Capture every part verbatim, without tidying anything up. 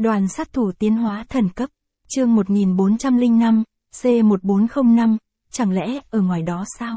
Đoàn sát thủ tiến hóa thần cấp, chương một nghìn bốn trăm lẻ năm, C một bốn không năm, chẳng lẽ ở ngoài đó sao?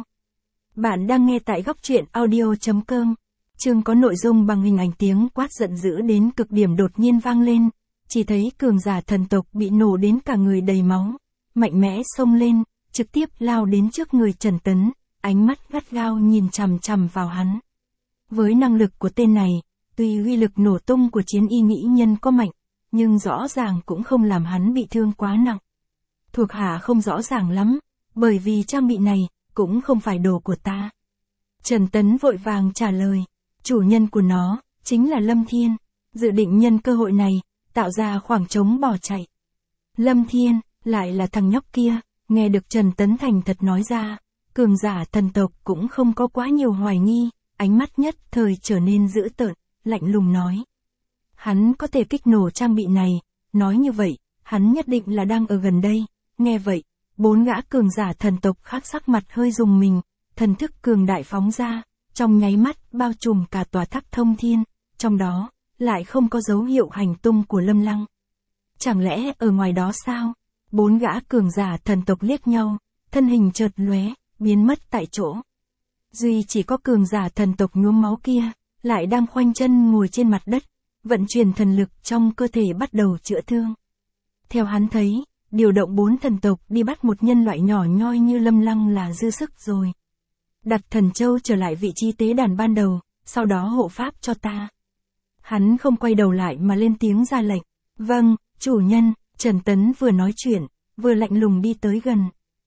Bạn đang nghe tại góc truyện audio chấm com. Chương có nội dung bằng hình ảnh tiếng quát giận dữ đến cực điểm đột nhiên vang lên, chỉ thấy cường giả thần tộc bị nổ đến cả người đầy máu, mạnh mẽ xông lên, trực tiếp lao đến trước người Trần Tấn, ánh mắt gắt gao nhìn chằm chằm vào hắn. Với năng lực của tên này, tuy uy lực nổ tung của chiến y nghĩ nhân có mạnh, nhưng rõ ràng cũng không làm hắn bị thương quá nặng. Thuộc hạ không rõ ràng lắm, bởi vì trang bị này cũng không phải đồ của ta. Trần Tấn vội vàng trả lời, chủ nhân của nó chính là Lâm Thiên, dự định nhân cơ hội này tạo ra khoảng trống bỏ chạy. Lâm Thiên lại là thằng nhóc kia, nghe được Trần Tấn thành thật nói ra, cường giả thần tộc cũng không có quá nhiều hoài nghi, ánh mắt nhất thời trở nên dữ tợn, lạnh lùng nói. Hắn có thể kích nổ trang bị này, nói như vậy, hắn nhất định là đang ở gần đây. Nghe vậy, bốn gã cường giả thần tộc khác sắc mặt hơi rùng mình, thần thức cường đại phóng ra, trong nháy mắt bao trùm cả tòa tháp thông thiên, trong đó lại không có dấu hiệu hành tung của Lâm Lăng. Chẳng lẽ ở ngoài đó sao? Bốn gã cường giả thần tộc liếc nhau, thân hình chợt lóe, biến mất tại chỗ. Duy chỉ có cường giả thần tộc nhuốm máu kia, lại đang khoanh chân ngồi trên mặt đất, vận chuyển thần lực trong cơ thể bắt đầu chữa thương. Theo hắn thấy, điều động bốn thần tộc đi bắt một nhân loại nhỏ nhoi như Lâm Lăng là dư sức rồi. Đặt thần châu trở lại vị trí tế đàn ban đầu, sau đó hộ pháp cho ta. Hắn không quay đầu lại mà lên tiếng ra lệnh. Vâng, chủ nhân. Trần Tấn vừa nói chuyện, vừa lạnh lùng đi tới gần.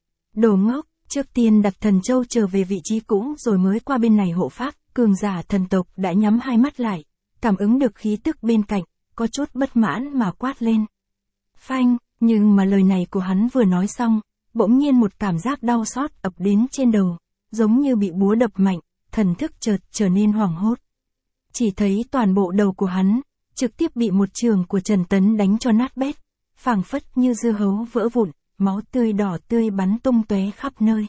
Đồ ngốc, trước tiên đặt thần châu trở về vị trí cũ rồi mới qua bên này hộ pháp. Cường giả thần tộc đã nhắm hai mắt lại, cảm ứng được khí tức bên cạnh, có chút bất mãn mà quát lên. Phanh, nhưng mà lời này của hắn vừa nói xong, bỗng nhiên một cảm giác đau xót ập đến trên đầu, giống như bị búa đập mạnh, thần thức chợt trở nên hoảng hốt. Chỉ thấy toàn bộ đầu của hắn, trực tiếp bị một trường của Trần Tấn đánh cho nát bét, phảng phất như dưa hấu vỡ vụn, máu tươi đỏ tươi bắn tung tóe khắp nơi.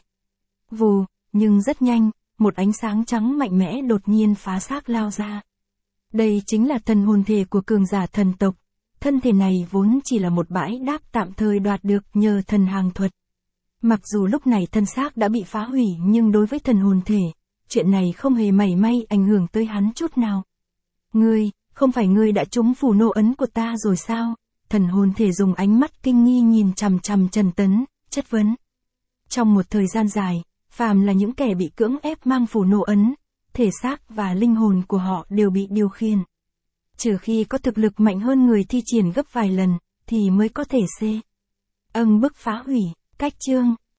Vù, nhưng rất nhanh, một ánh sáng trắng mạnh mẽ đột nhiên phá xác lao ra. Đây chính là thần hồn thể của cường giả thần tộc. Thân thể này vốn chỉ là một bãi đáp tạm thời đoạt được nhờ thần hàng thuật. Mặc dù lúc này thân xác đã bị phá hủy nhưng đối với thần hồn thể, chuyện này không hề mảy may ảnh hưởng tới hắn chút nào. Ngươi, không phải ngươi đã trúng phù nô ấn của ta rồi sao? Thần hồn thể dùng ánh mắt kinh nghi nhìn chằm chằm Trần Tấn, chất vấn. Trong một thời gian dài, phàm là những kẻ bị cưỡng ép mang phù nô ấn, thể xác và linh hồn của họ đều bị điều khiển. Trừ khi có thực lực mạnh hơn người thi triển gấp vài lần, thì mới có thể C. Âng bức phá hủy, cách chương,